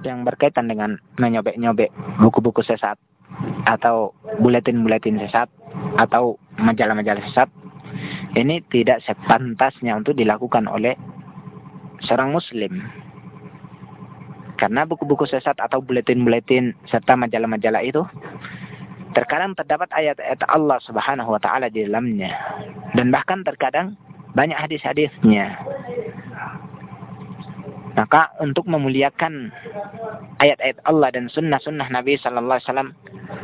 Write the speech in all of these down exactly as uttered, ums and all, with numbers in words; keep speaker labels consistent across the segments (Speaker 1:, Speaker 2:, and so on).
Speaker 1: yang berkaitan dengan menyobek-nyobek buku-buku sesat atau buletin-buletin sesat atau majalah-majalah sesat, ini tidak sepantasnya untuk dilakukan oleh seorang muslim. Karena buku-buku sesat atau buletin-buletin serta majalah-majalah itu terkadang terdapat ayat-ayat Allah Subhanahu wa taala di dalamnya, dan bahkan terkadang banyak hadis-hadisnya. Maka untuk memuliakan ayat-ayat Allah dan sunnah-sunnah Nabi Sallallahu Alaihi Wasallam,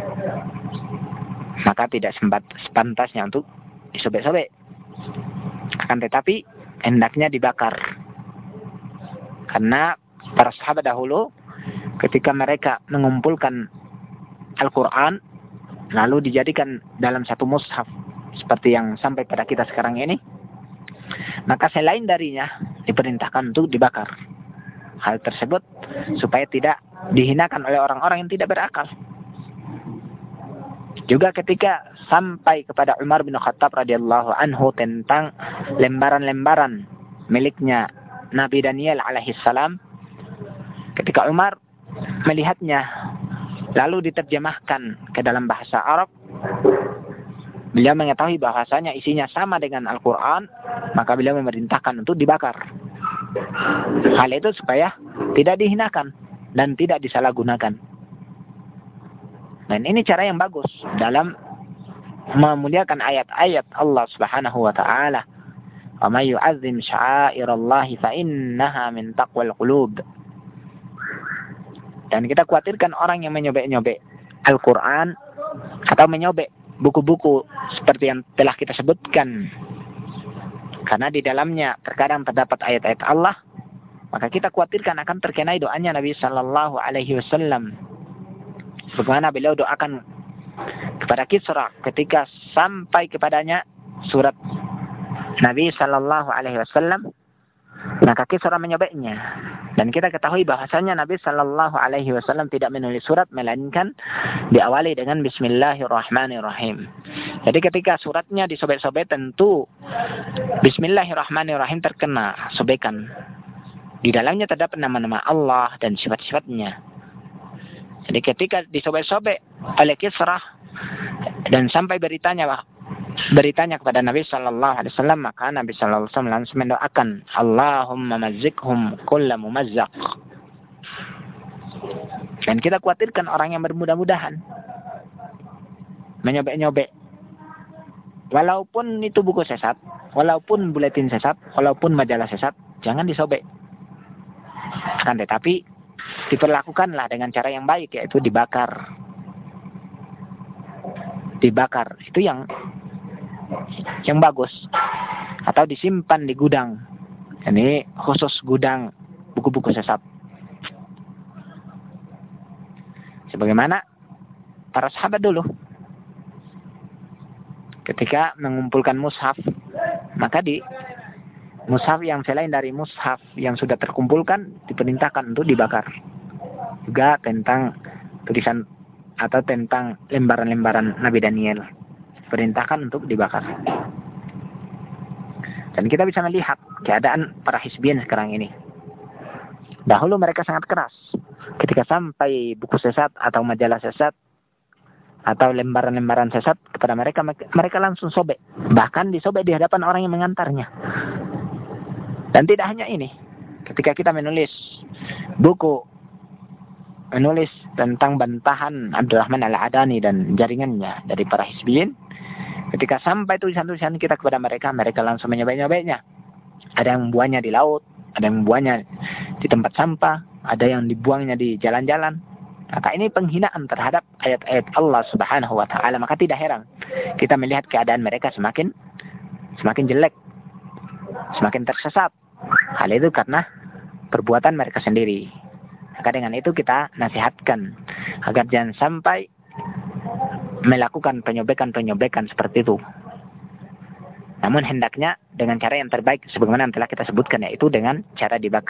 Speaker 1: maka tidak sempat sepantasnya untuk disobek-sobek. Akan tetapi hendaknya dibakar. Karena para sahabat dahulu ketika mereka mengumpulkan Al-Quran lalu dijadikan dalam satu mushaf seperti yang sampai pada kita sekarang ini, maka selain darinya diperintahkan untuk dibakar. Hal tersebut supaya tidak dihinakan oleh orang-orang yang tidak berakal. Juga ketika sampai kepada Umar bin Khattab radhiyallahu anhu tentang lembaran-lembaran miliknya Nabi Daniel alaihissalam, ketika Umar melihatnya lalu diterjemahkan ke dalam bahasa Arab, beliau mengetahui bahwasanya isinya sama dengan Al-Quran, maka beliau memerintahkan untuk dibakar. Hal itu supaya tidak dihinakan dan tidak disalahgunakan. Dan ini cara yang bagus dalam memuliakan ayat-ayat Allah Subhanahu wa taala. Wa may yu'azzim sya'airallahi fa innaha min taqwal qulub. Dan kita khawatirkan orang yang menyobek-nyobek Al-Quran atau menyobek buku-buku seperti yang telah kita sebutkan, karena di dalamnya terkadang terdapat ayat-ayat Allah, maka kita khawatirkan akan terkenai doanya Nabi Sallallahu Alaihi Wasallam. Bagaimana beliau doakan kepada Kisra ketika sampai kepadanya surat Nabi Sallallahu Alaihi Wasallam, maka Kisra menyobeknya. Dan kita ketahui bahasanya Nabi Sallallahu Alaihi Wasallam tidak menulis surat melainkan diawali dengan Bismillahirrahmanirrahim. Jadi ketika suratnya disobek-sobek, tentu Bismillahirrahmanirrahim terkena sobekan. Di dalamnya terdapat nama-nama Allah dan sifat-sifatnya. Jadi ketika disobek-sobek oleh Kisrah dan sampai beritanya beritanya kepada Nabi Sallallahu Alaihi Wasallam, maka Nabi Sallallahu Alaihi Wasallam langsung mendoakan, Allahumma mazzikhum kulla mumazzaq. Dan kita khawatirkan orang yang bermudah-mudahan menyobek-nyobek, walaupun itu buku sesat, walaupun buletin sesat, walaupun majalah sesat, jangan disobek. Akan tetapi diperlakukanlah dengan cara yang baik, yaitu dibakar. Dibakar itu yang yang bagus, atau disimpan di gudang. Ini khusus gudang buku-buku sesat. Sebagaimana para sahabat dulu ketika mengumpulkan mushaf, maka di mushaf yang selain dari mushaf yang sudah terkumpulkan diperintahkan untuk dibakar. Juga tentang tulisan atau tentang lembaran-lembaran Nabi Daniel, perintahkan untuk dibakar. Dan kita bisa melihat keadaan para hizbiyin sekarang ini. Dahulu mereka sangat keras. Ketika sampai buku sesat atau majalah sesat atau lembaran-lembaran sesat kepada mereka, mereka langsung sobek. Bahkan disobek di hadapan orang yang mengantarnya. Dan tidak hanya ini. Ketika kita menulis buku, menulis tentang bantahan Abdurrahman Al-Adani dan jaringannya dari para hizbiyin, ketika sampai tulisan-tulisan kita kepada mereka, mereka langsung menyobek-nyobeknya. Ada yang membuangnya di laut, ada yang membuangnya di tempat sampah, ada yang dibuangnya di jalan-jalan. Maka ini penghinaan terhadap ayat-ayat Allah Subhanahu wa taala. Maka tidak heran kita melihat keadaan mereka semakin semakin jelek, semakin tersesat. Hal itu karena perbuatan mereka sendiri. Maka dengan itu kita nasihatkan agar jangan sampai melakukan penyobekan-penyobekan seperti itu. Namun hendaknya dengan cara yang terbaik sebagaimana yang telah kita sebutkan, yaitu dengan cara dibakar.